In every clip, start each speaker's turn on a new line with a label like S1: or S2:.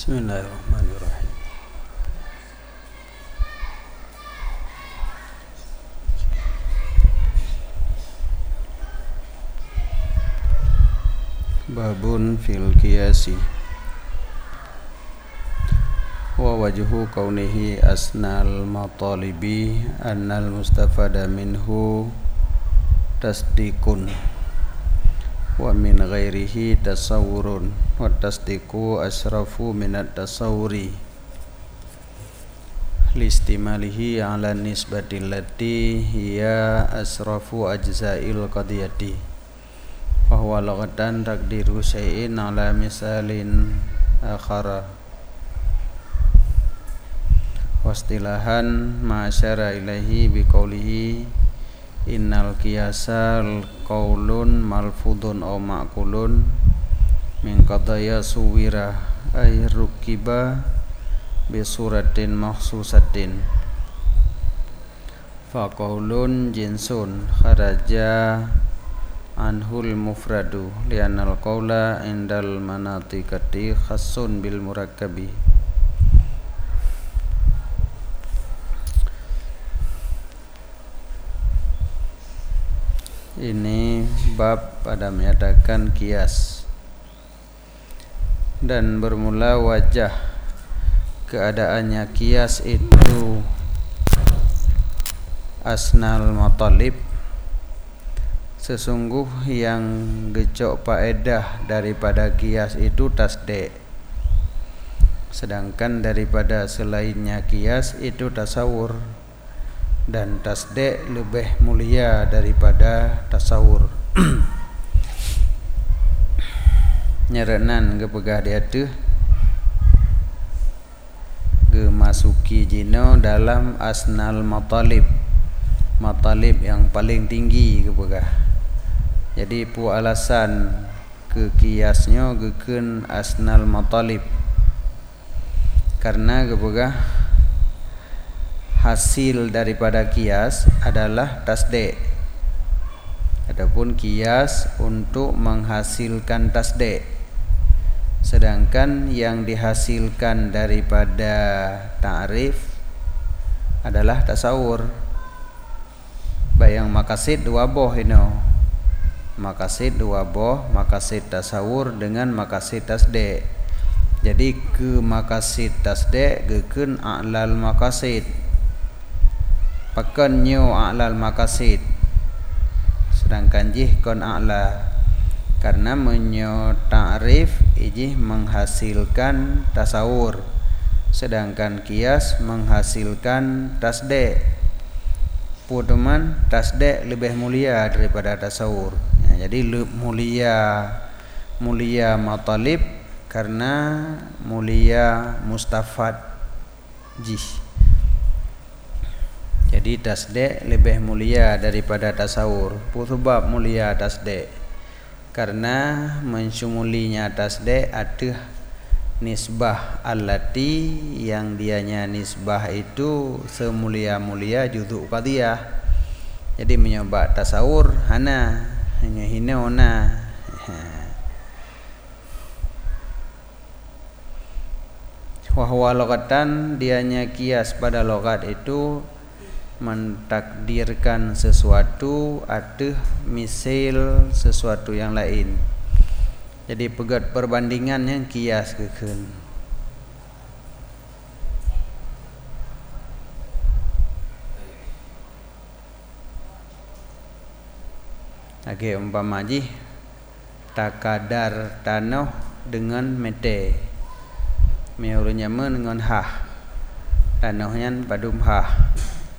S1: Bismillahirrahmanirrahim. Babun fil qiyasi wa wajhu kaunihi asnal matalibi annal mustafada minhu tasdiqun wa min ghairihi tasawurun wa tasdiqu asrafu minat tasawuri listimalihi ala nisbati allati hiya asrafu ajza'il qadiyati wa huwa laghatan taqdiru syai'in ala misalin akhara wastilahan ma'asyara ilaihi biqaulihi innal qiyasal qaulun malfudun aw ma'kulun min qadaya suwira ay rukiba bisuratin makhsusatin fa qaulun jinsun kharaja anhul mufradu li'annal qaula indal manatiqati khassun bil murakkabi. Ini bab pada menyatakan kias dan bermula wajah keadaannya kias itu asnal matalib, sesungguh yang gecok faedah daripada kias itu tasdik, sedangkan daripada selainnya kias itu tasawur, dan tasdik lebih mulia daripada tasawur. Nyerenan kepegah dia tu gemasuki jino dalam asnal matalib, matalib yang paling tinggi kepegah. Jadi pu alasan ke kiasnya geken asnal matalib karena kepegah hasil daripada kias adalah tasdik. Adapun kias untuk menghasilkan tasdik, sedangkan yang dihasilkan daripada ta'rif adalah tasawur. Bayang makasid dua boh ino, makasid dua boh, makasid tasawur dengan makasid tasdik. Jadi ke makasid tasdik geken a'lal makasid, pakan nyo a'lal makasid, sedangkan jih kon a'la karena menyo ta'rif ijih menghasilkan tasawur, sedangkan kias menghasilkan tasdik. Putuman tasdik lebih mulia daripada tasawur ya, jadi mulia matalib karena mulia mustafad jih. Jadi tasdik lebih mulia daripada tasawur. Sebab mulia tasdik karena mensumulinya tasdik ada nisbah allati yang dianya nisbah itu semulia-mulia juzuk qadiyah. Jadi menyebab tasawur hana hanya hinauna. Wa huwa logatan, dianya kias pada logat itu mentakdirkan sesuatu atau misal sesuatu yang lain. Jadi pegat perbandingan yang kias keken. Lagi umpama ji takadar tanah dengan mete, meurnya dengan hah, tanahnya padum hah.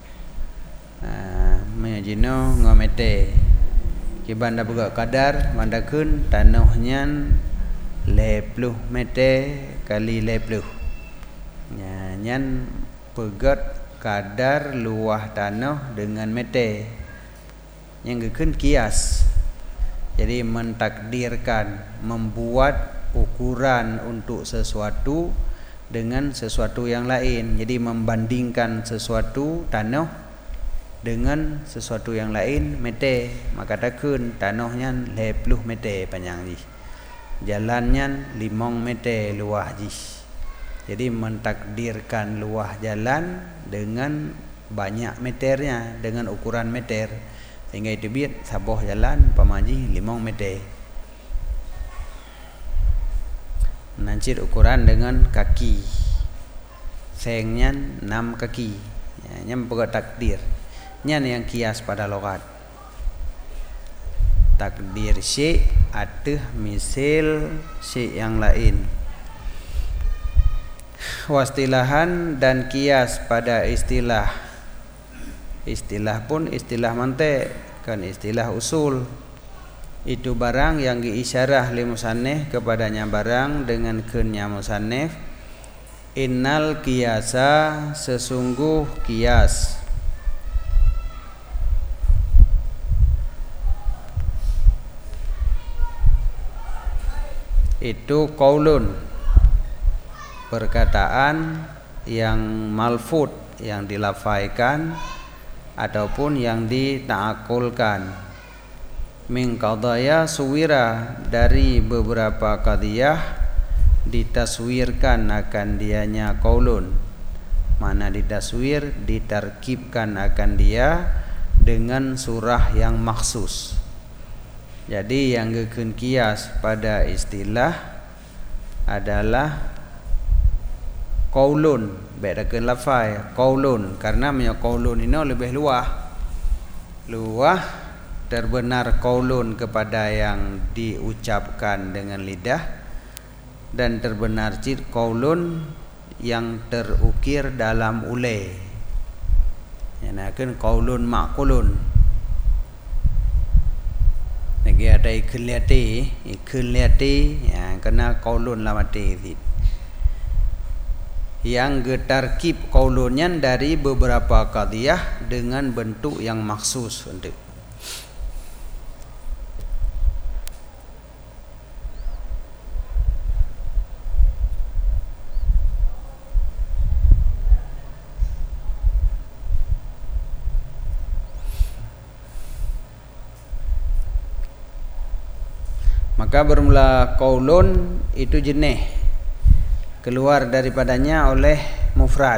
S1: Menjino ngomete kibanda buka kadar mandakun tanahnya 10 meter kali 10 nyan pegat kadar luah tanah dengan meter yang geken kias. Jadi mentakdirkan, membuat ukuran untuk sesuatu dengan sesuatu yang lain. Jadi membandingkan sesuatu tanah dengan sesuatu yang lain meter, maka takun tanahnya 10 meter panjang ji, jalannya 5 meter luas ji. Jadi mentakdirkan luah jalan dengan banyak meternya, dengan ukuran meter, sehingga itu biar saboh jalan pamaji 5 meter. Nancit ukuran dengan kaki, sengnya 6 kaki. Ya, nya pokok takdir. Nya yang kias pada logat. Takdir syai' ateh misil syai' yang lain. Wastilahan dan kias pada istilah. Istilah pun istilah mante kan istilah usul. Itu barang yang diisyarah li musannif kepadanya barang dengan keunnya musannif. Innal qiyasa, sesungguh kias. Itu qaulun, perkataan yang malfud, yang dilafaikan ataupun yang dita'akulkan. Min qadaya suwira, dari beberapa qadiyah ditaswirkan akan dianya qaulun. Mana ditaswir, ditarkibkan akan dia dengan surah yang maksus. Jadi yang gekeun kias pada istilah adalah qaulun, bedakeun lafai qaulun, karena punya qaulun ini lebih luah terbenar qaulun kepada yang diucapkan dengan lidah, dan terbenar cid qaulun yang terukir dalam ule. Yanakeun qaulun ma'qulun. Lagi ada ikun liati, ya, kena qaulun lamati. Yang getarkib qaulunnya dari beberapa qadiyah dengan bentuk yang maksus untuk. Maka bermula qaulun itu jenis keluar daripadanya oleh mufrad.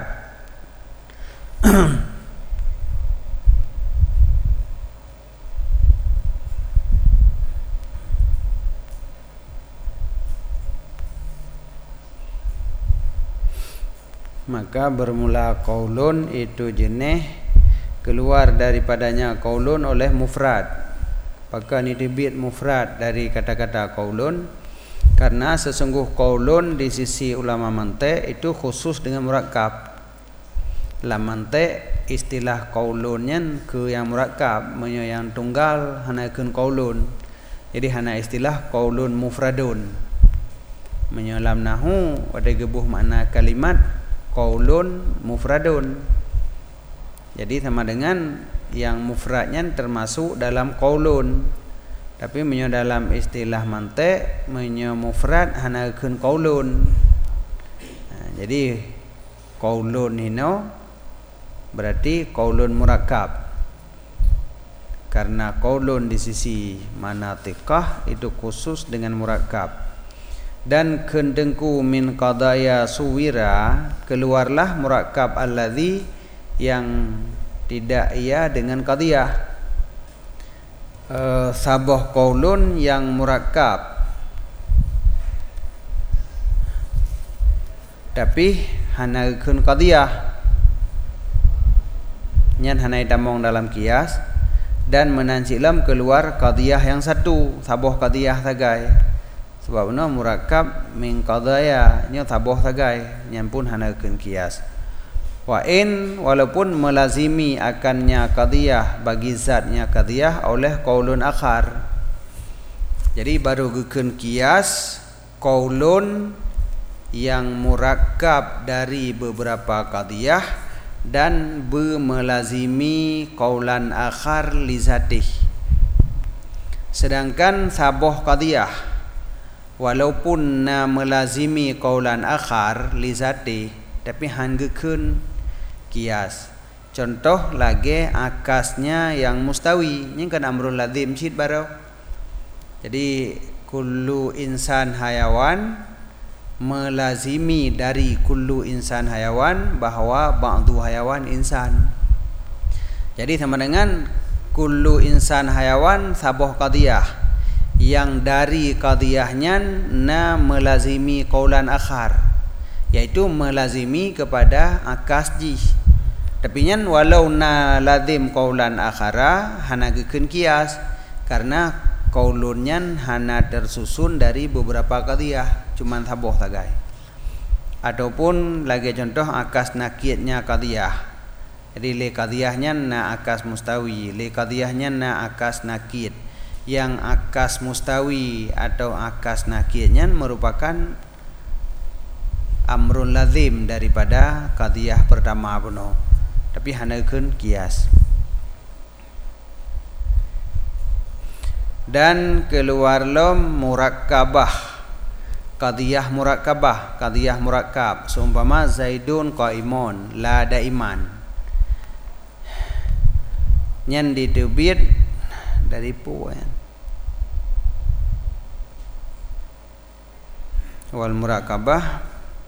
S1: Maka bermula qaulun itu jenis keluar daripadanya qaulun oleh mufrad. Maka ini dibit mufrad dari kata-kata qaulun, karena sesungguh qaulun di sisi ulama mantik itu khusus dengan murakkab. Dalam mantik istilah qaulunnya ke yang murakkab, yang tunggal hanakeun qaulun. Jadi hana istilah qaulun mufradun. Menyolam nahu ada gebuh makna kalimat qaulun mufradun. Jadi sama dengan yang mufradnya termasuk dalam qaulun, tapi menyo dalam istilah mantik menyo mufrad hanakeun qaulun. Jadi qaulun hino berarti qaulun murakkab, karena qaulun di sisi manatiqah itu khusus dengan murakkab. Dan kendengku min qadaya suwira, keluarlah murakkab alladzi yang tidak ia dengan qadiyah. Saboh qaulun yang murakkab tapi hanakeun qadiyah, nyan hanai tamong dalam kias, dan menancilam keluar qadiyah yang satu, saboh qadiyah sagai. Sebab no murakkab min qadaya nya saboh sagai, nyan pun hanakeun kias. Wa in, walaupun melazimi akannya qadiyah bagi zatnya qadiyah oleh qaulun akhar. Jadi baru gekeun kias qaulun yang murakkab dari beberapa qadiyah dan melazimi qaulan akhar li zatih. Sedangkan saboh qadiyah walaupun melazimi qaulan akhar li zatih, tapi han gekeun kias. Contoh lagi akasnya yang mustawi, ini kan amrul lazim cid baro. Jadi kullu insan hayawan melazimi dari kullu insan hayawan bahawa ba'du hayawan insan. Jadi sama dengan kullu insan hayawan sabuh qadiyah yang dari qadiyahnya na melazimi qaulan akhar, yaitu melazimi kepada akas ji. Tapi nyan walau na lazim qaulan akhara hana gekeun kias karena qaulunnya hana tersusun dari beberapa qadiyah, cuman sabuh tagai. Ataupun lagi contoh akas nakidnya qadiyah. Jadi li qadiyahnya na akas mustawi, li qadiyahnya na akas nakid. Yang akas mustawi atau akas nakidnya merupakan amrun lazim daripada qadiyah pertama puno. Tapi hana keun kias. Dan keluar lom murakkabah, qadiyah murakkabah, qadiyah murakkab. Seumpama Zaidun qaimun la daiman. Nyan ditebit dari puan. Wal murakkabah,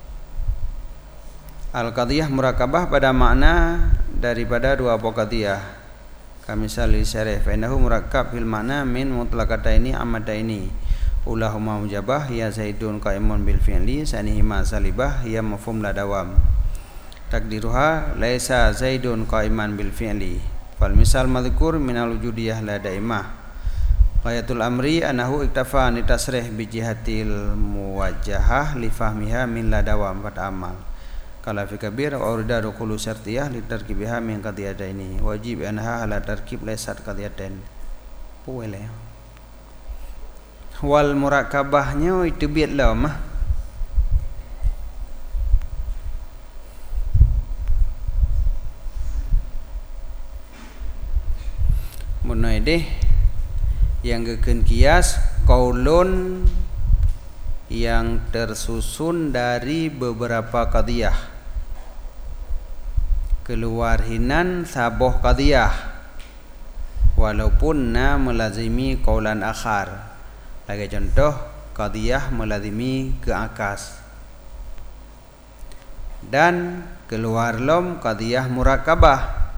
S1: al qadiyah murakkabah pada makna daripada dua buah qadiyah. Kami salih syarih fa innahu murakkab fil makna min mutlaqataini amadaini. Ulahuma mujabah ya Zaidun qaimun bil fi'li sanihima salibah ya mafhum la dawam. Takdiruha laisa Zaidun qaiman bil fi'li. Fal misal madhkur minal wujudiyah la daimah. Ghayatul amri anahu iktafa ni tasrih bi jihatil muwajjahah li fahmiha min la dawam wa ta'amal. Kala fi kabir wa urida rukulu syartiyah li tarkibiha min qadiyataini. Wajib anha ala tarkib laysat qadiyatain. Puele. Wal murakkabahnya itu biatlah mah. Munai deh yang gekeun kias qaulun yang tersusun dari beberapa qadiyah, keluar hinan sabuh qadiyah walaupun na melazimi qaulan akhar. Lagi contoh qadiyah melazimi ke akas. Dan keluar lom qadiyah murakkabah,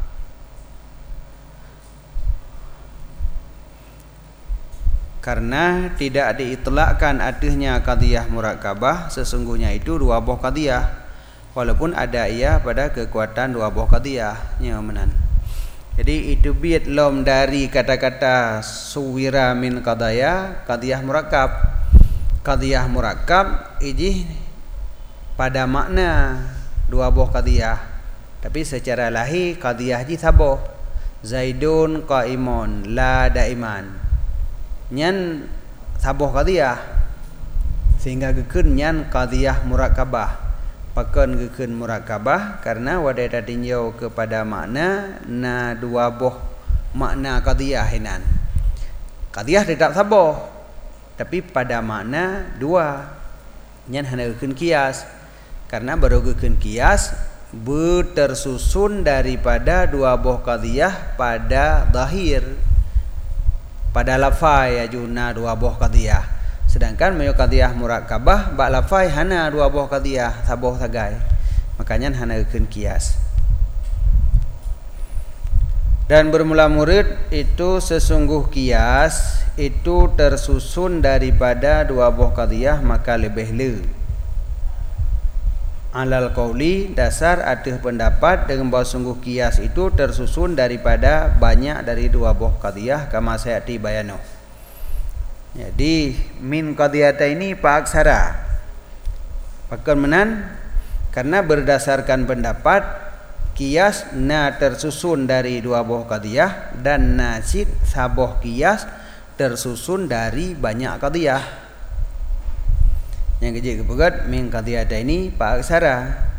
S1: karena tidak diitlakkan adanya qadiyah murakkabah, sesungguhnya itu dua buah qadiyah walaupun ada ia pada kekuatan dua buah qadiyah menan. Jadi itu biat lom dari kata-kata suwira min qadaya qadiyah murakkab. Qadiyah murakkab iji pada makna dua buah qadiyah, tapi secara lahir qadiyah ji sabuh. Zaidun qaimun la daiman. Nyan sabuh qadiyah sehingga gekeun nyan qadiyah murakkabah. Pakeun gekeun murakkabah karena wadai tinjau kepada makna na dua buah makna qadiyah hinan. Qadiyah tidak sabuh tapi pada makna dua. Nyan hana gekeun kias karena baru gekeun kias bertersusun daripada dua buah qadiyah pada zahir, pada lafai ajuna dua buah qadiyah. Sedangkan mayo qadiyah murakkabah ba lafai hana dua buah qadiyah sabuh sagai. Makanya hana gekeun kias. Dan bermula murid itu sesungguh kias itu tersusun daripada dua buah qadiyah maka lebih le. Alal qauli dasar ada pendapat dengan bahawa sungguh kias itu tersusun daripada banyak dari dua buah qadiyah kama sayati bayanu. Jadi min qadiyata ini pak aksara. Pakai menan karena berdasarkan pendapat kias na tersusun dari dua buah qadiyah dan nasid sabuh kias tersusun dari banyak qadiyah. Yang kecil kepegat min qadiyata ini pak aksara.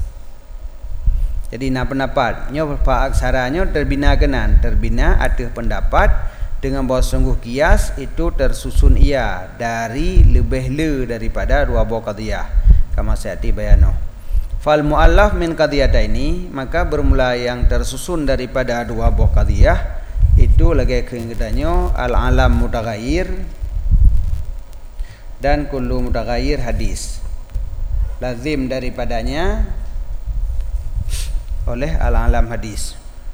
S1: Jadi na pendapat nyo pak aksaranya terbina kenan, terbina ada pendapat dengan bahawa sungguh kias itu tersusun ia dari lebih le daripada dua buah qadiyah kama sayati bayano. Fal muallaf min qadiyata ini maka bermula yang tersusun daripada dua buah qadiyah itu lagi keingitannya al alam mutaghayyir dan kullu mutaghayyir hadis. lazim daripadanya oleh al-alam hadis.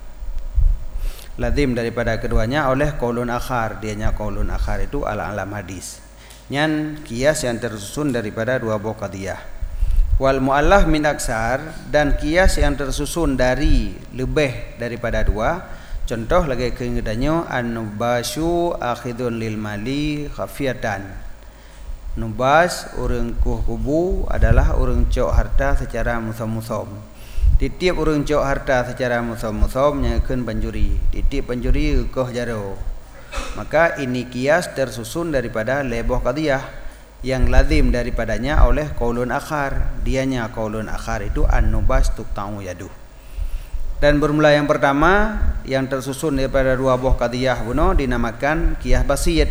S1: Lazim daripada keduanya oleh qaulun akhar, dianya qaulun akhar itu al-alam hadis. Nyan qiyas yang tersusun daripada dua buah qadiyah. Wal mu'allaf min aksar, dan qiyas yang tersusun dari lebih daripada dua. Contoh lagi keingetannya an-nubasyu akhidun lil mali khafiyatan. Nubas orang kubu adalah orang cok harta secara musam-musam. Titip urang cok harta secara musam-musam nyakeun panjuri. Titip panjuri koh jaro. Maka ini qiyas tersusun daripada leboh qadiyah yang lazim daripadanya oleh qaulun akhar. Dianya qaulun akhar itu an-nubas tuqta'u yadu. Dan bermula yang pertama yang tersusun daripada dua buah qadiyah buno dinamakan qiyas basit.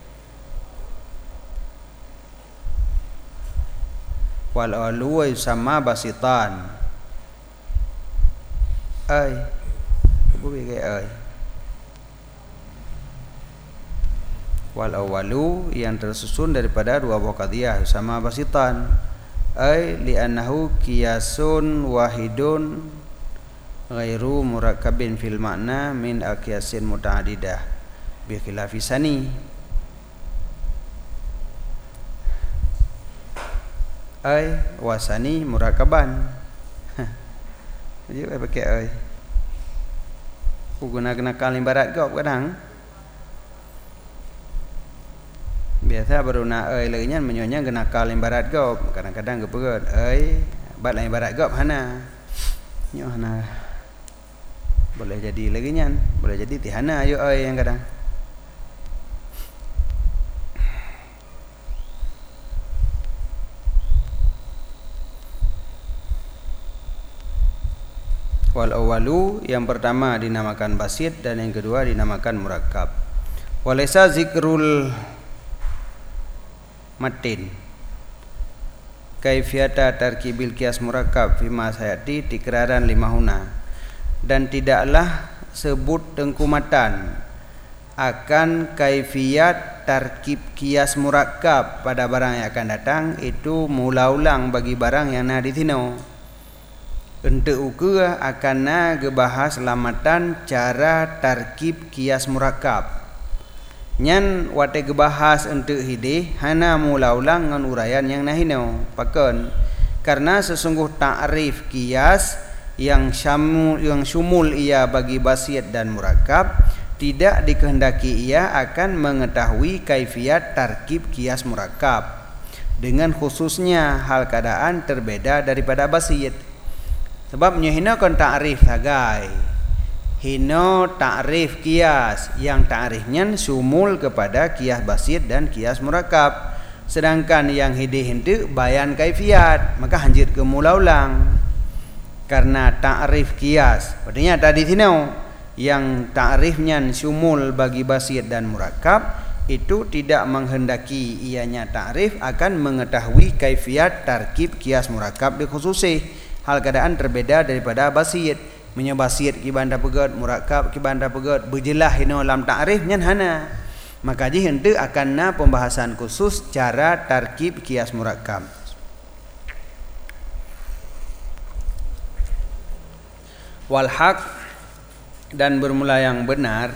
S1: Wal alu yusamma basitan. Ai boleh ke ai wal awalu yang tersusun daripada dua buah qadiyah sama basitan ai li'annahu qiyasun wahidun ghairu murakkabin fil makna min aqyasin muta'addidah bi khilafi sani. Ai wasani murakkaban. Jadi pakai ai. Guna kenakal ibarat gop kadang. Biasa baru nak ai lagi nyan menyonya kenakal ibarat gop. Kadang-kadang gepeut ai bat lain ibarat gop hana. Nyo hana. Boleh jadi lagi nyan, boleh jadi tihana ayo ai yang kadang. Wal awalu yang pertama dinamakan basit dan yang kedua dinamakan murakkab. Walaysa zikrul matin kaifiyata tarkibil qiyas murakkab fima sayati tikraran limahuna, dan tidaklah sebut tengkumatan akan kaifiyat tarkib qiyas murakkab pada barang yang akan datang itu mula-ulang bagi barang yang na ditino. Untuk uku akan na gebahas lamatan cara tarkib qiyas murakkab. Nyan wate gebahas untuk hidih hana mula ulang ngan uraian yang nahino. Pakon karena sesungguh ta'rif qiyas yang syumul ia bagi basit dan murakkab tidak dikehendaki ia akan mengetahui kaifiyat tarkib qiyas murakkab dengan khususnya hal keadaan terbeda daripada basit. Sebabnya hina kon ta'rif sagai. Hina ta'rif qiyas yang ta'rifnya sumul kepada qiyas basit dan qiyas murakkab. Sedangkan yang hidih hentu bayan kaifiyat, maka hanjit ke mula ulang. Karena ta'rif qiyas. Artinya tadi sini yang ta'rifnya sumul bagi basit dan murakkab itu tidak menghendaki ianya ta'rif akan mengetahui kaifiyat tarkib qiyas murakkab dikhususi. Hal keadaan terbeda daripada basit. Menye basit ki banda pegat, murakkab ki banda pegat, berjelah hino lam ta'rif nyan hana. Maka ji henteu akan na pembahasan khusus cara tarkib qiyas murakkab. Wal haq, dan bermula yang benar,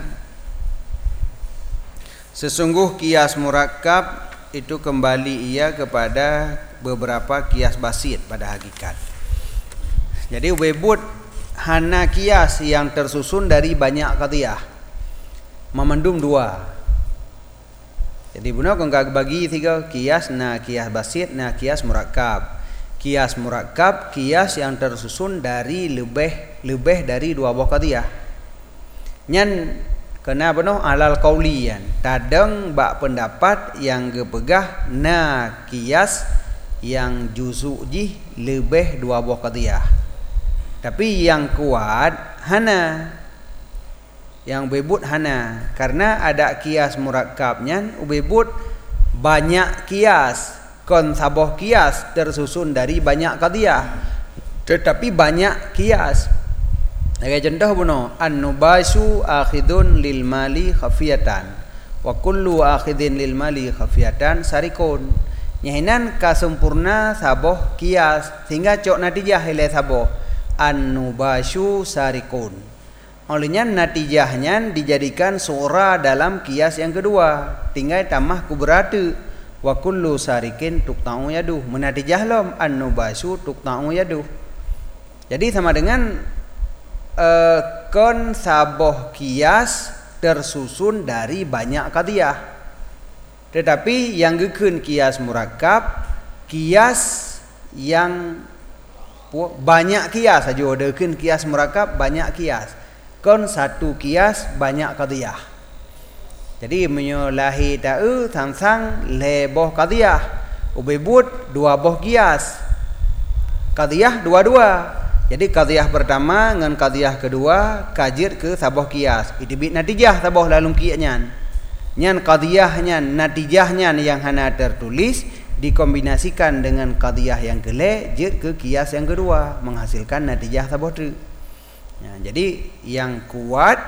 S1: sesungguh qiyas murakkab itu kembali ia kepada beberapa qiyas basit pada hakikat. Jadi webut hana qiyas yang tersusun dari banyak qadiyah memandum dua. Jadi benar kau bagi tiga qiyas, na qiyas basit, na qiyas murakkab. Qiyas murakkab qiyas yang tersusun dari lebih dari dua buah qadiyah. Nyan kena benar alal qauliyan. Tadang bak pendapat yang gepegah na qiyas yang juzuk ji lebih dua buah qadiyah. Tapi yang kuat hana, yang bebut hana, karena ada qiyas murakkabnya bebut banyak qiyas, kon saboh qiyas tersusun dari banyak qadiyah, tetapi banyak qiyas. Sebagai contoh buno, an-nubasyu akhidun lil mali khafiyatan wa kullu akhidin lil mali khafiyatan sarikun. nyahinan kasempurna saboh kias sehingga cok natijah ile saboh an-nubasyu sarikun. Olehnya natijahnya dijadikan suara dalam kias yang kedua, tinggal tambah kuberatu wa kullu sarikin tuqta'u yaduh, menatijah lom an-nubasyu tuqta'u yaduh. Jadi sama dengan kon saboh kias tersusun dari banyak qadiyah. Tetapi yang gekeun kias murakkab, kias yang banyak kias saja dekeun kias murakkab banyak kias. Kon satu kias banyak qadiyah. Jadi menyolahi ta'u sang leboh qadiyah. Ubebut dua boh kias. Qadiyah dua-dua. Jadi qadiyah pertama dengan qadiyah kedua kajir ke saboh kias. Itibit natijah saboh lalu kiasnya. Nyan qadiyahnya natijahnya yang hana tertulis dikombinasikan dengan qadiyah yang kele jir ke kias yang kedua menghasilkan natijah saboh tu. Ya, jadi yang kuat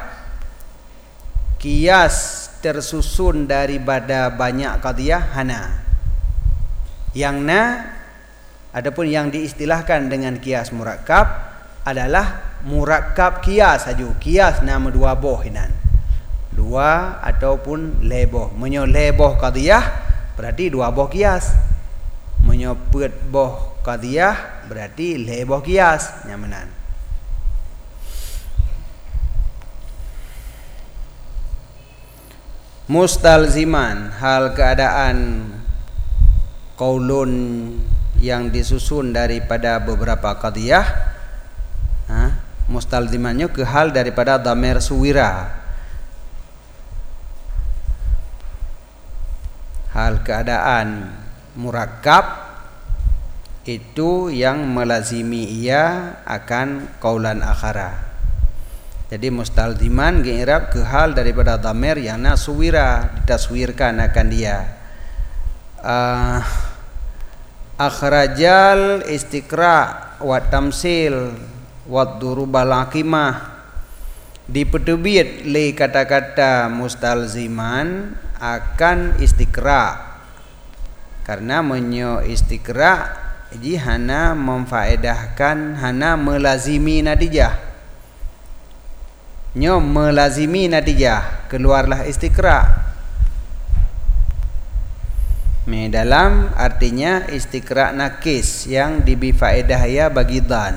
S1: kias tersusun daripada banyak qadiyah hana. Yang na adapun yang diistilahkan dengan kias murakkab adalah murakkab kias saja. Kias nama dua boh hinan. Dua ataupun leboh. Menyo leboh qadiyah berarti dua boh kias. Menyo pet boh qadiyah berarti leboh kias nyamanan. Mustalziman hal keadaan qaulun yang disusun daripada beberapa qadiyah. Mustalzimannya ke hal daripada dhamir suwira. Hal keadaan murakkab itu yang melazimi ia akan qaulan akhara. Jadi mustalziman i'rab ke hal daripada dhamir yang na suwira ditaswirkan akan dia. Akhrajal istiqra wa tamsil wa durubal aqimah. Dipertebit le kata-kata mustalziman akan istiqra. Karena menyo istiqra jadi hana memfaedahkan hana melazimi natijah. Nyo melazimi natijah keluarlah istiqra. Dalam artinya istiqra nakis yang dibifaedah ya bagi dhan.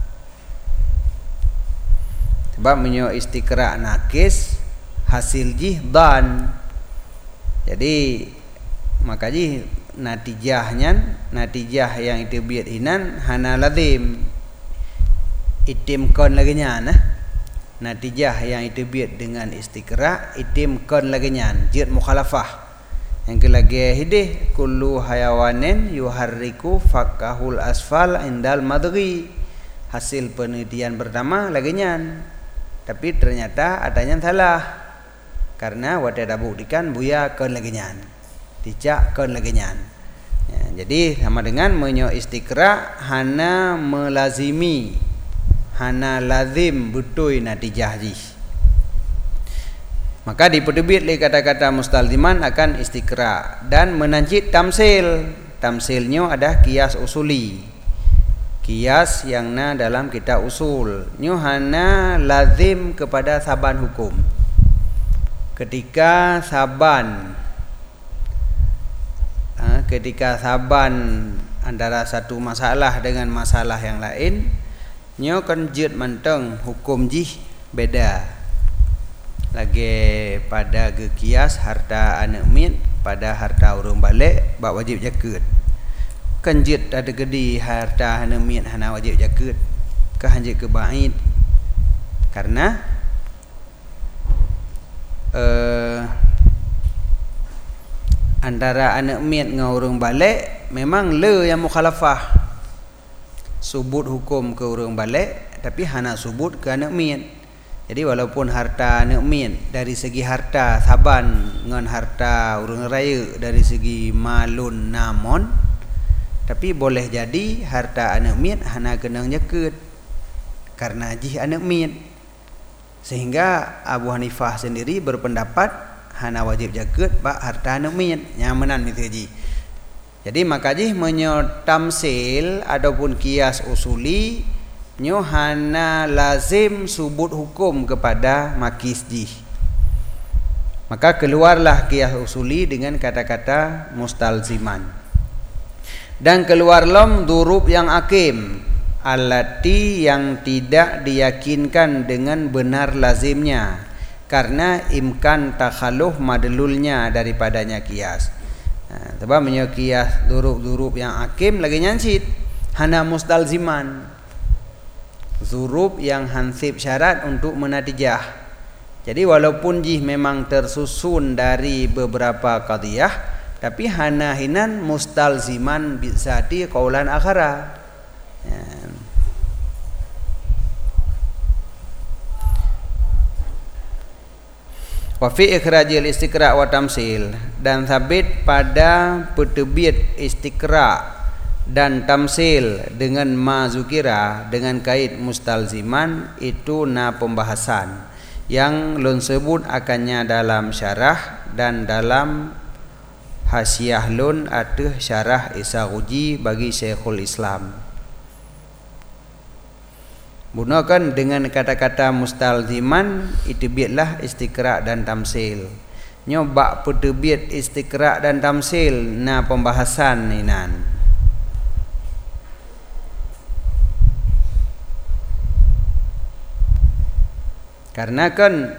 S1: Sebab menyo istiqra nakis hasil jih dhan. Jadi makanya natijah yang itu biat inan hana lazim itim kon lagi nah. Natijah yang itu biat dengan istiqra itim kon lagi jid mukhalafah. Yang kelagi hidih kullu hayawanin yuharriku fakahul asfal indal madghi. Hasil penelitian pertama lagi tapi ternyata adanya salah karena wadah buktikan buya kon lagi tidak kon lagi ya, jadi sama dengan menyo istiqra hana melazimi hana lazim betul natijah ji. Maka diperbit le kata-kata mustalziman akan istiqra dan menancit tamsil. Tamsilnya ada kias usuli. Kias yang na dalam kitab usul. Nyo hana lazim kepada saban hukum. Ketika saban antara satu masalah dengan masalah yang lain, nyo kan jid manteng hukum jih beda. Lagi pada kias harta anak min pada harta urang balik bak wajib zakat. Kan jid ada gedi harta anak min hana wajib zakat. Ka hanjit ke bait. Karena antara anak min dengan urang balik memang le yang mukhalafah. Subut hukum ke urang balik tapi hana subut ke anak min. Jadi walaupun harta anak min dari segi harta saban dengan harta urang raya dari segi malun namon, tapi boleh jadi harta anak min hana kena zakat karena jih anak min. Sehingga Abu Hanifah sendiri berpendapat hana wajib zakat bak harta anak min. Nyamanan itu ji. Jadi makajih menyo tamsil ataupun kias usuli nyo hana lazim subut hukum kepada makis jih. Maka keluarlah kias usuli dengan kata-kata mustalziman. Dan keluar lom durub yang akim, alati yang tidak diyakinkan dengan benar lazimnya, karena imkan takhaluh madlulnya daripadanya kias. Sebab menyo kias durub-durub yang akim lagi nyansit hana mustalziman, zurub yang hansib syarat untuk menatijah. Jadi walaupun jih memang tersusun dari beberapa qadiyah, tapi hana hinan mustalziman bizati qaulan akhara. Wa fi ikhrajil istiqra' wa tamsil, dan sabit pada peterbit istiqra' dan tamsil dengan mazukira dengan kait mustalziman itu na pembahasan yang lun sebut akannya dalam syarah dan dalam hasyiah lun atau syarah Isaruji bagi Syekhul Islam. Gunakan dengan kata-kata mustalziman itibitlah istiqra' dan tamsil. Nyoba peterbit istiqra' dan tamsil na pembahasan inan. Karena kan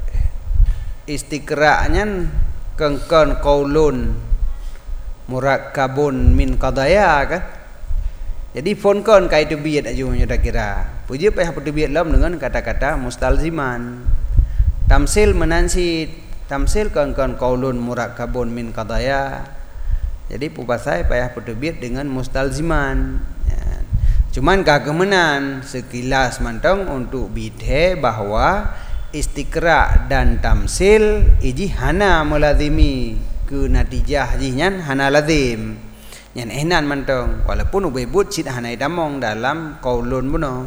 S1: istiqra'nya kengkon qaulun murakkabun min qadaya kan. Jadi fon kon kai tebiyat aju nya kira. Puji payah tebiyat lam dengan kata-kata mustalziman. Tamsil menansi, tamsil kon qaulun murakkabun min qadaya. Jadi pupasai payah tebiyat dengan mustalziman. Ya. Cuman kagemenan sekilas mantong untuk bidhe bahwa istiqra' dan tamsil iji hana melazimi ke natijah jihnya hana lazim. Yang enan mantong walaupun ubebut cid hanai damong dalam qaulun buno.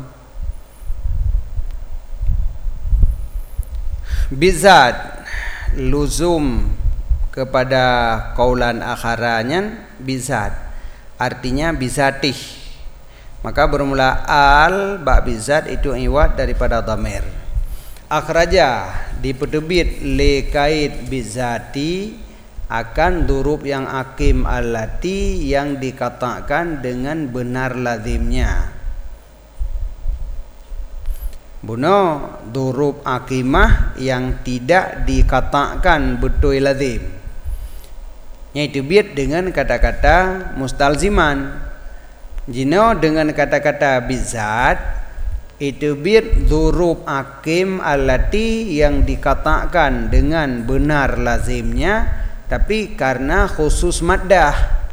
S1: Bizat luzum kepada qaulan akharanya bizat, artinya bizatih. Maka bermula al ba bizat itu iwat daripada dhamir. Akhraja dipeterbit li kait bizati akan durub yang akim alati yang dikatakan dengan benar lazimnya. Buno durub akimah yang tidak dikatakan betul lazim. Yaitu biat dengan kata-kata mustalziman. Jino dengan kata-kata bizat itu biat durub akim alati yang dikatakan dengan benar lazimnya. Tapi karena khusus maddah.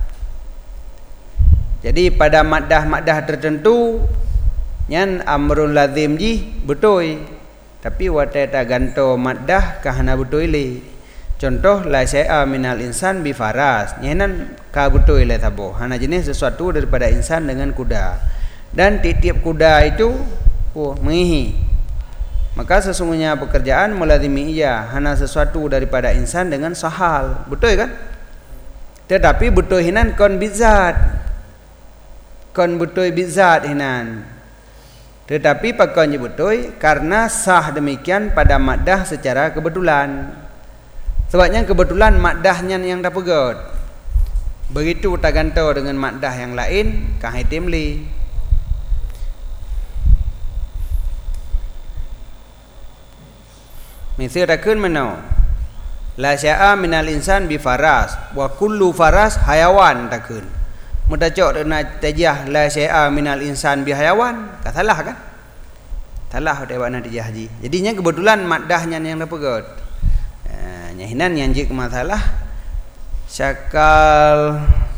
S1: Jadi pada maddah-maddah tertentu nyan amrun lazim ji betul. Tapi watata ganto maddah kahana betul le. Contoh la syai'a minal insan bi faras. Nyanan ka betul le tabo. Hana jenis sesuatu daripada insan dengan kuda. Dan tiap kuda itu mengihi. Maka sesungguhnya pekerjaan melazimi ia hana sesuatu daripada insan dengan sahal. Betul kan? Tetapi betul hinan kon bizat. Kon betul bizat hinan. Tetapi pakonnya betul karena sah demikian pada maddah secara kebetulan. Sebabnya kebetulan maddahnya yang dah pegot. Begitu tak gantung dengan maddah yang lain kahitim li. Misal takun mano la sya'a minal insan bi faras wa kullu faras hayawan takun. Mudacok dena tajah la sya'a minal insan bi hayawan. Ka salah kan? Salah dewa natijah haji. Jadinya kebetulan maddahnya yang dapat. Nya hinan yang jik masalah syakal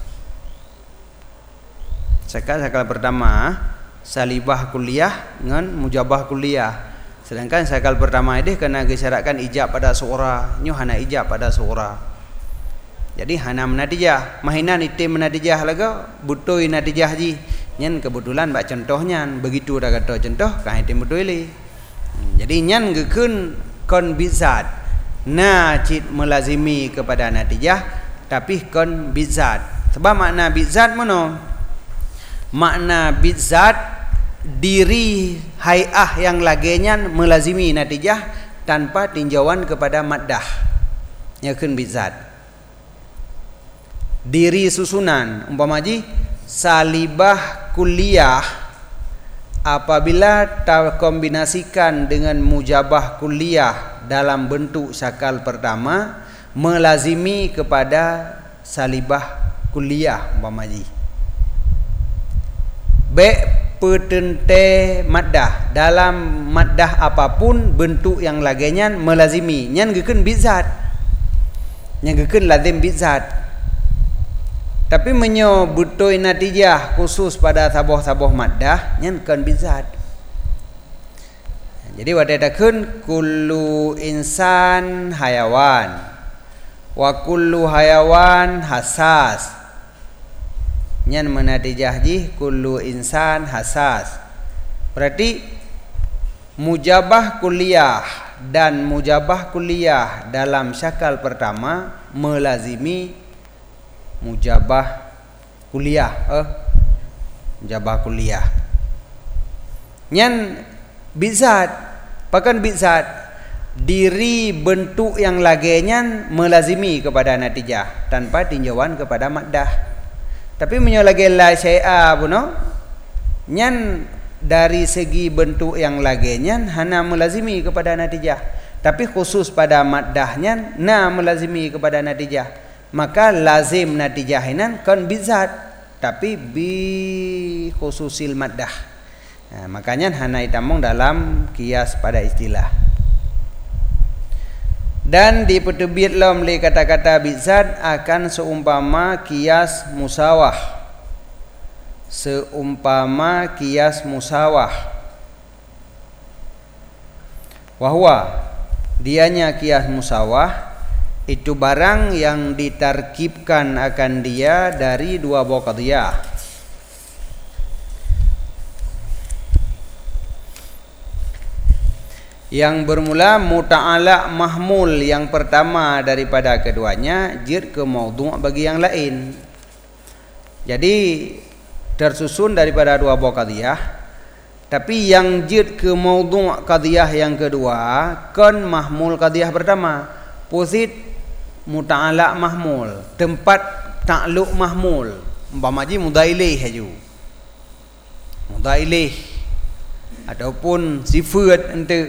S1: pertama salibah kuliah dengan mujabah kuliah. Sedangkan sakal pertama ini kena disyaratkan ijab pada suara, nyu hana ijab pada suara. Jadi hana menatijah, mahinan itu menatijah laga, butoi natijah ji. Nyan kebetulan bak contohnya begitu dah kata contoh kan itu betul li. Jadi nyan gekeun kon bizat. Na cid melazimi kepada natijah tapi kon bizat. Sebab makna bidzat mana? Makna bidzat diri hai'ah yang lagenya melazimi natijah tanpa tinjauan kepada maddah. Nyakeun bidzat. Diri susunan umpama ji salibah kulliyah apabila terkombinasikan dengan mujabah kulliyah dalam bentuk syakal pertama melazimi kepada salibah kulliyah umpama ji. Petente maddah dalam maddah apapun bentuk yang lagenya melazimi nyan gekeun bidzat. Nyan gekeun lazim bidzat. Tapi menyo butoi natijah khusus pada saboh-saboh maddah nyan kan bidzat. Jadi wadadakeun kullu insan hayawan wa kullu hayawan hassas. Nyan menatijah ji kullu insan hassas. Berarti mujabah kulliyah dan mujabah kulliyah dalam syakal pertama melazimi mujabah kuliah mujabah kuliah nyan bidzat pakan bidzat diri bentuk yang lagenya melazimi kepada natijah tanpa tinjauan kepada maddah. Tapi menyolagi la syai'a puno nyan dari segi bentuk yang lagenya hana melazimi kepada natijah, tapi khusus pada maddahnya na melazimi kepada natijah. Maka lazim natijahinan kan bidzat tapi bi khususil maddah. Nah, makanya hana itamong dalam kias pada istilah. Dan di petebit lom li kata-kata bidzat akan seumpama kias musawah. Seumpama kias musawah. Wahwa dianya kias musawah itu barang yang ditarkibkan akan dia dari dua buah qadhiyah. Yang bermula muta'ala mahmul yang pertama daripada keduanya jid ke maudhu' bagi yang lain. Jadi tersusun daripada dua buah qadhiyah, tapi yang jid ke maudhu' qadhiyah yang kedua kan mahmul qadhiyah pertama. Posit muta'ala mahmul, tempat ta'luq mahmul, umpama ji mudzailih haju. Mudzailih ataupun sifat ente.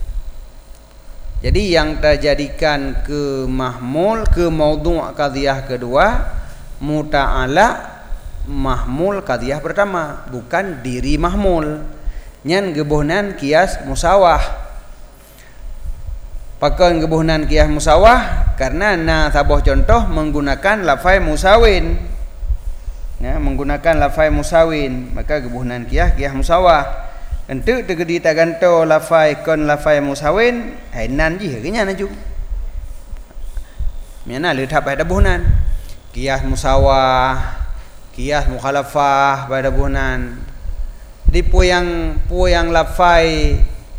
S1: Jadi yang terjadikan ke mahmul ke maudhu' qadhiyah kedua muta'ala mahmul qadhiyah pertama, bukan diri mahmul. Nyan gebuhnan kias musawah. Pakai gebuhnan kias musawah karena na saboh contoh menggunakan lafai musawin. Ya, menggunakan lafai musawin, maka gebuhnan kias musawah. Ente tegedi taganto lafai kon lafai musawin, hainan ji hanya naju. Miana le thap pada buhnan. Kias musawah, kias mukhalafah pada buhnan. Di puyang lafai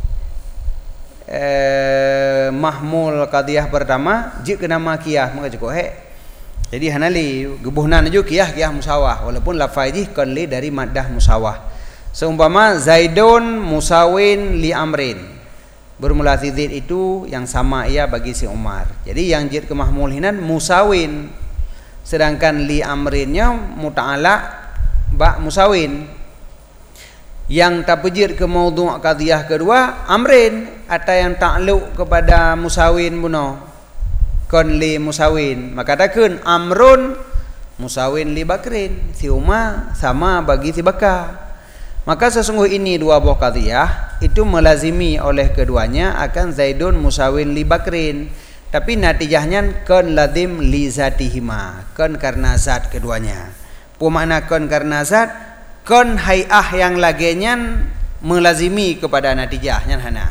S1: mahmul qadhiyah pertama jik ke nama qiyas maka cukup jadi hanali gebuhnan ju qiyas musawah walaupun lafai ji kan li dari maddah musawah. Seumpama zaidun musawin li amrin, bermula zid itu yang sama ia bagi si Umar. Jadi yang jid ke mahmul hinan musawin, sedangkan li amrinnya muta'ala ba musawin. Yang tapjid ke maudhu' qadhiyah kedua amrin, atau yang ta'luq kepada musawin buno kon li musawin, maka katakan amrun musawin li bakrin, si Umar sama bagi si Bakar. Maka sesungguh ini dua buah qadhiyah itu melazimi oleh keduanya akan zaidun musawin li bakrin, tapi natijahnya kon lazim li zatihima, kon karena zat keduanya. Pemakna kon karena zat, kon hai'ah yang lagenya melazimi kepada natijahnya hana.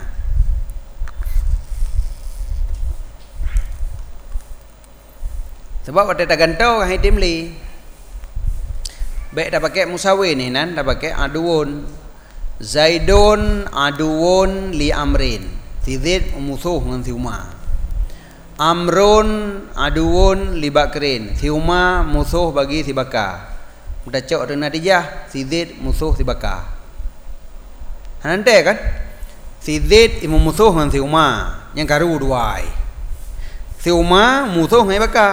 S1: Sebab waktu tak gantau hai timli baik dah pakai musawin ni nan dah pakai aduun zaidun aduun li amrin tidid musuh dengan si Umar. Amrun aduun li Bakrin. Si Umar musuh bagi si Bakar. Mutacok dengan natijah si Zaid musuh si Bakar. Nanti kan? Si Zaid imu musuh dengan si Umar. Yang karu duai. Si Umar musuh dengan Bakar.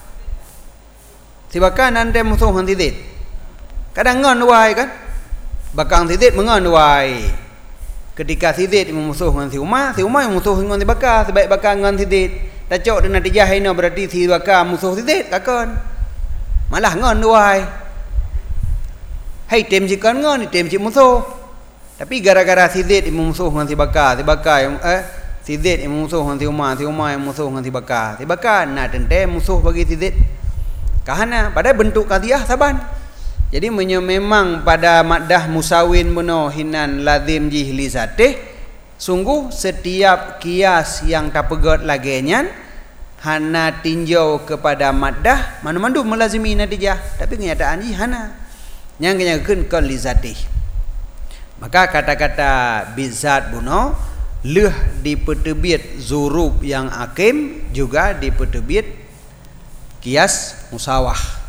S1: Si Bakar nanti musuh dengan si Zaid. Kadang ngan duai kan? Bakar si Zaid mengan duai. Ketika si Zaid musuh dengan si Umar yang musuh dengan si Bakar. Sebaik Bakar dengan si Zaid. Tacok dengan natijah ini berarti si Bakar musuh si Zaid takkan. Malah ngan duai. Hai tem jikan ngan ni tem cik musuh. Tapi gara-gara si Zaid musuh dengan si Bakar si Zaid musuh dengan si Umar yang musuh dengan si Bakar. Si Bakar nak tente musuh bagi si Zaid. Kahana pada bentuk qadiyah saban. Jadi memang pada maddah musawin buno hinan lazim jihli zatih. Sungguh setiap kias yang tak pegat lagenyan hana tinjau kepada maddah mana-mandu melazimi natijah. Tapi kenyataan ji hana yang kenyakan kon li zatih. Maka kata-kata bizat buno leh dipertebit zurub yang akim juga dipertebit kias musawah.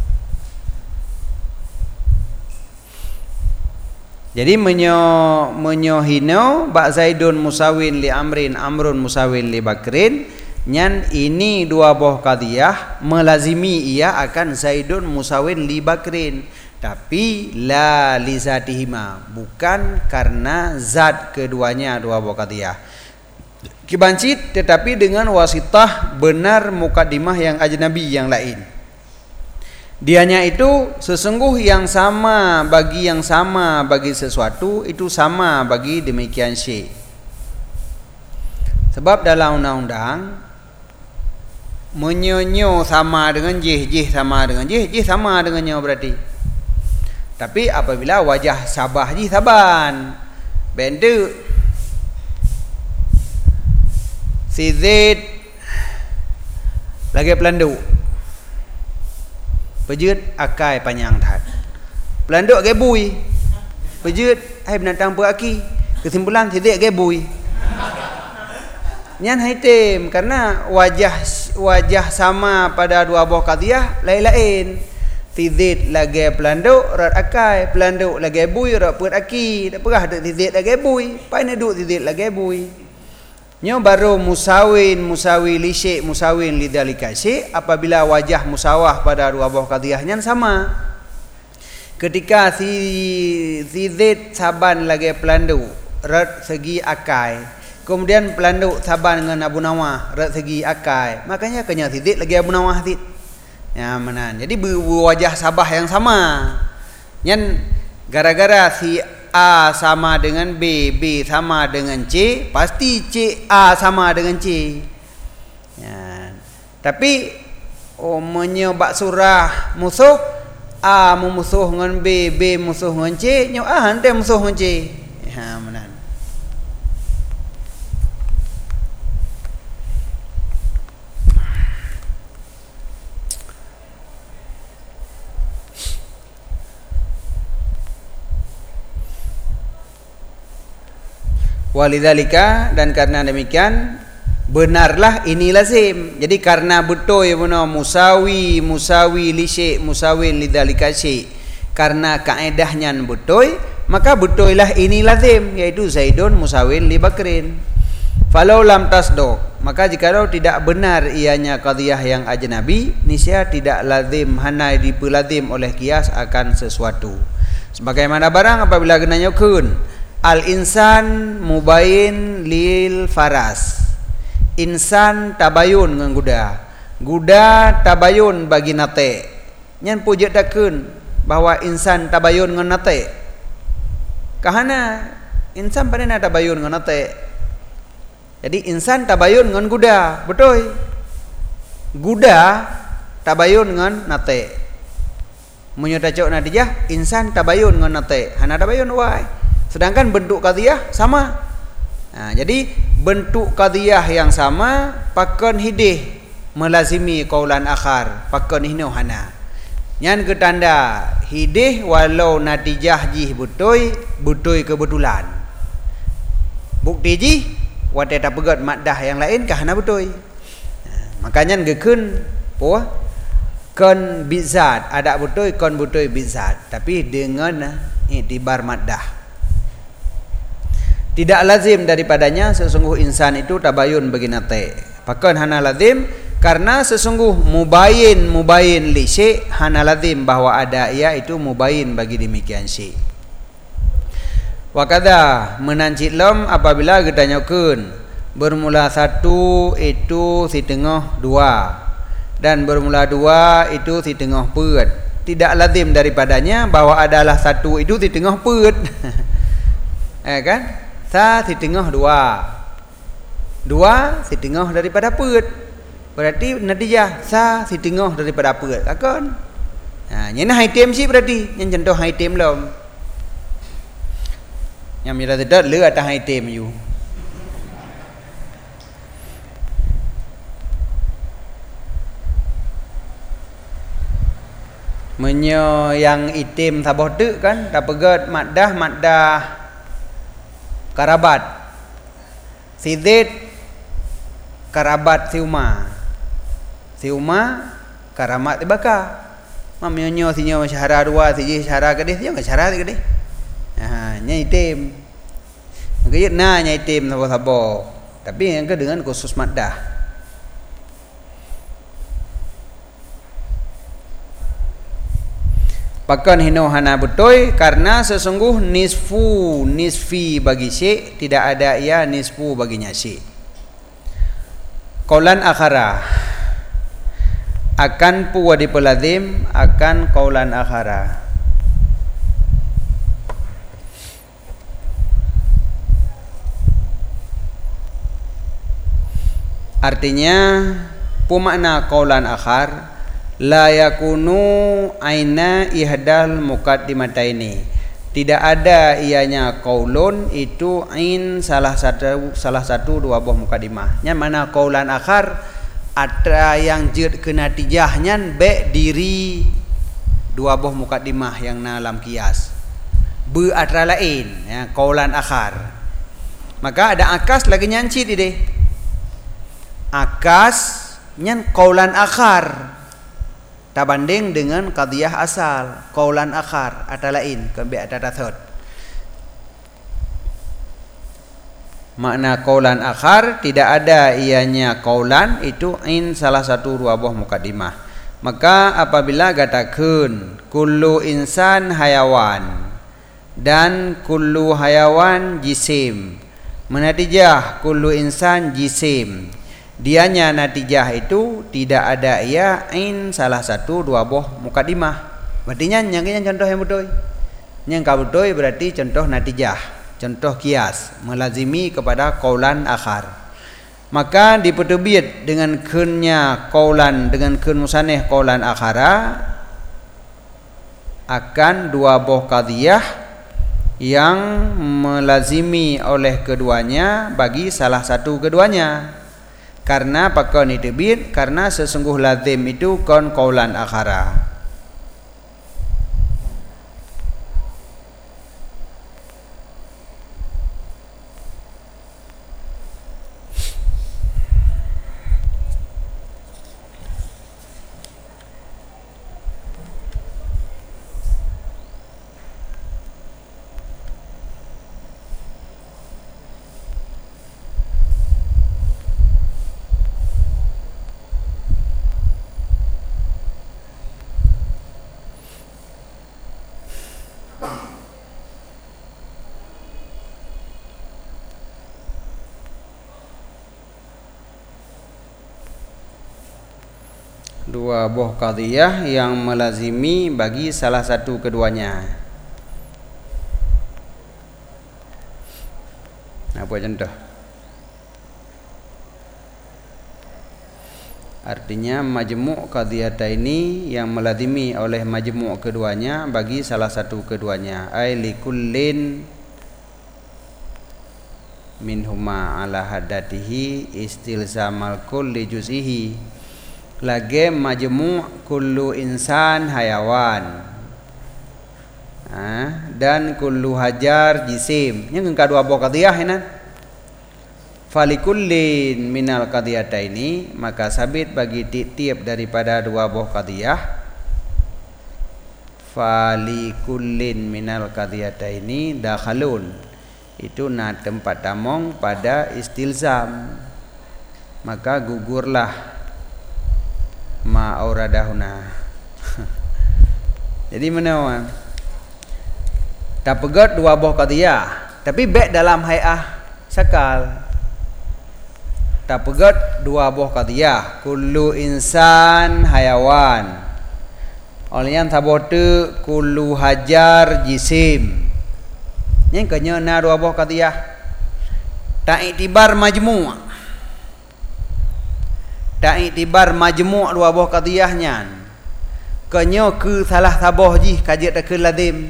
S1: Jadi menyohino bak Zaidun musawin li Amrin, Amrun musawin li Bakrin. Nyan ini dua buah qadiyah melazimi ia akan Zaidun musawin li Bakrin. Tapi la li zatihima, bukan karena zat keduanya dua buah qadiyah. Kibancit tetapi dengan wasitah benar mukaddimah yang ajnabi yang lain. Dianya itu sesungguh yang sama bagi sesuatu itu sama bagi demikian syai. Sebab dalam undang-undang menyonyo sama dengan jih sama dengan jih sama dengannya berarti. Tapi apabila wajah sabah jih saban benda si Zaid lagi pelanduk pejut akai panjang tat. Pelanduk gebui. Pejut hai binatang beraki. Kesimpulan tidak gebui. Nyan haitem karena wajah sama pada dua buah qadiyah lain-lain. Tidit lagi pelanduk rat akai, pelanduk lagi gebui rat put aki. Tak perah dak tidit lagi gebui. Pai nak duk tidit lagi gebui. Nyo baru musawin li syai musawin li dalika syai apabila wajah musawah pada dua buah qadiyahnya sama. Ketika si Zaid saban lagi pelanduk rat segi akai, kemudian pelanduk saban dengan Abu Nawah rat segi akai, makanya kena si Zaid lagi Abu Nawah Zaid. Ya menan. Jadi berwajah sabah yang sama. Nyan gara-gara si A sama dengan B, B sama dengan C, pasti C A sama dengan C. Ya. Tapi menyebab surah musuh A memusuh dengan B, B musuh dengan C, nyo A hantar musuh dengan C. Ha menan. Walidzalika dan karena demikian benarlah ini lazim. Jadi karena betul benar musawi li syai musawin lidzalika syai. Karena kaedahnya betul, maka betullah ini lazim yaitu Zaidun musawin li Bakrin. Falau lam tasdok, maka jikalau tidak benar ianya qadiyah yang ajnabi, niscaya tidak lazim hana dipelazim oleh kias akan sesuatu. Sebagaimana barang apabila genanya kun al-insan mubayin lil faras. Insan tabayun dengan kuda. Kuda tabayun bagi nate. Nyan pujat dakun bahwa insan tabayun dengan nate. Kahana insan pada nak tabayun dengan nate. Jadi insan tabayun dengan kuda, betul. Kuda tabayun dengan nate. Menyotacok natijah insan tabayun dengan nate. Hana tabayun wai. Sedangkan bentuk qadiyah sama. Jadi bentuk qadiyah yang sama pakon hidih melazimi qaulan akhar pakon hino hana. Nyan ketanda hidih walau natijah jih butoi kebetulan. Bukti jih wate tak pegat maddah yang lain kah hana butoi. Makanya gekeun po kon bizat ada betul kon betul bizat tapi dengan itibar maddah. Tidak lazim daripadanya sesungguh insan itu tabayun bagi nate. Pakon hana lazim karena sesungguh mubayin li syai hana lazim bahwa ada ia itu mubayin bagi demikian syai. Wakada menancit lom apabila gedanyakeun bermula satu itu si tengah dua dan bermula dua itu si tengah peut. Tidak lazim daripadanya bahwa adalah satu itu si tengah peut. Kan? Sa si tengah dua. Dua si tengah daripada peut. Berarti natijah sa si tengah daripada peut. Takon. Nyana item sih berarti. Yang contoh item lom. Yang mira tidak le atas item you. Menyo yang item saboh tu kan tak pegat maddah karabat sidet karabat siuma karamat tibaka mamnyo sinyo syahara dua siji syahara kedih yo syahara kedih nya item ngayet nya item saboh tapi yang ke dengan khusus maddah. Pakan hino hana betul karena sesungguh nisfi bagi syai tidak ada ia nisfu baginya syai. Qaulan akhara akan pu wadi pelazim akan qaulan akhara. Artinya pu makna qaulan akhar la yakunu aina ihdal muqaddimataini. Tidak ada ianya qaulun itu ain salah satu dua buah muqaddimah. Nya mana qaulan akhar ada yang jid ke natijahnya be diri dua buah muqaddimah yang dalam kias. Be atra lain ya qaulan akhar. Maka ada akas lagi nyanci di deh. Akas nyan qaulan akhar. Tak banding dengan qadiyah asal qaulan akhar ada lain kembe ada tathud. Makna qaulan akhar tidak ada ianya qaulan itu in salah satu dua buah muqaddimah. Maka apabila katakeun kullu insan hayawan dan kullu hayawan jisim menatijah kullu insan jisim dianya natijah itu tidak ada ia in salah satu dua buah muqaddimah. Berarti yang contoh yang betul. Yang ka betul berarti contoh natijah, contoh kias melazimi kepada qaulan akhar. Maka dipertebit dengan keunnya qaulan dengan keun musaneh qaulan akhara akan dua buah qadiyah yang melazimi oleh keduanya bagi salah satu keduanya. Karena pakon itibit karena sesungguh lazim itu kon qaulan akhara. Dua buah qadiyah yang melazimi bagi salah satu keduanya. Apa contoh? Artinya majmu' qadiyataini yang melazimi oleh majmu' keduanya bagi salah satu keduanya. Ai likullin minhuma ala haddatihi istilzamal kulli juz'ihi. Lagi majmu' kullu insan hayawan dan kullu hajar jisim. Yang kedua buah qadiyah ini falikullin minal qadiyataini, maka sabit bagi tiap-tiap daripada dua buah qadiyah. Falikullin minal qadiyataini dakhalun, itu na tempat tamong pada istilzam, maka gugurlah ma auradahuna. Jadi mana tak pegat dua buah qadiyah, tapi baik dalam hay'ah sakal. Tak pegat dua buah qadiyah, kullu insan hayawan. Olehnya sabote kullu hajar jisim. Yang kenya na dua buah qadiyah. Tak iktibar majmu'. Tak iktibar majmu' dua buah qadiyahnya. Kenya ke salah sabah ji kajiat tak ke lazim.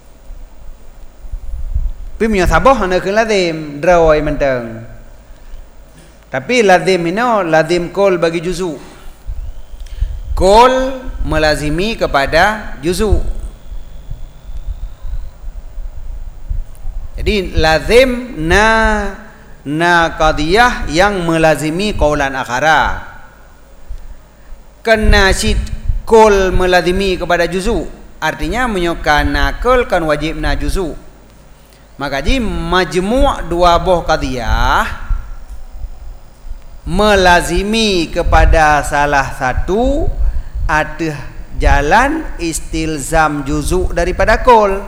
S1: Pimnya sabah ana ke lazim, drawai mentang. Tapi lazim ini lazim kol bagi juzu. Kol melazimi kepada juzu. Jadi lazim na qadiyah yang melazimi qaulan akhara. Kena sid kol melazimi kepada juzu, artinya menyokana kol kan wajib na juzu. Maka ji majmu' dua buah qadiyah melazimi kepada salah satu ada jalan istilzam juzu daripada kol.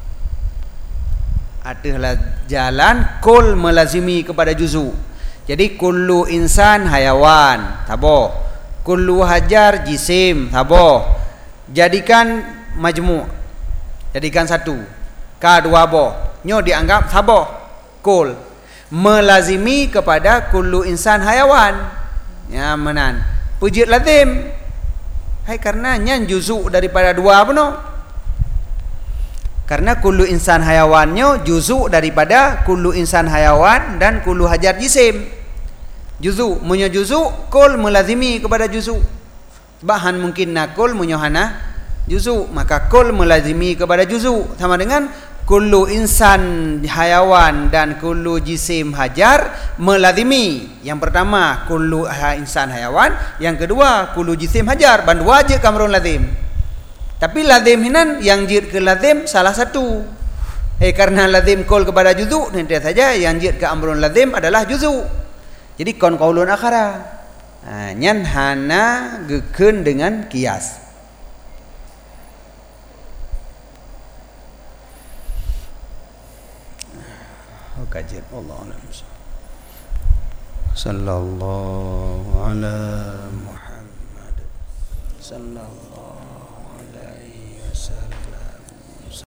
S1: Adalah jalan kol melazimi kepada juzu. Jadi kullu insan hayawan, taboh. Kullu hajar jisim, taboh. Jadikan majmu', jadikan satu. Ka dua boh, nyo dianggap taboh kol. Melazimi kepada kullu insan hayawan, ya menan pujit lazim. Hai karena nyan juzuk daripada dua apa no? Karena kullu insan hayawannya juzuk daripada kullu insan hayawan dan kullu hajar jisim. Juzuk munyo juzuk kul melazimi kepada juzuk. Bahan mungkin nakul munyo hana juzuk, maka kul melazimi kepada juzuk, sama dengan kullu insan hayawan dan kullu jisim hajar melazimi. Yang pertama kullu insan hayawan, yang kedua kullu jisim hajar. Bandu wajib kamrun lazim. Tapi lazim hinan yang jid ke lazim salah satu. Karena lazim kol kepada juzu, nanti saja yang jid ke amrun lazim adalah juzu. Jadi kon qaulun akhara. Nyan hana gekeun dengan kias. Kajian Allah sallallahu ala Muhammad sallallahu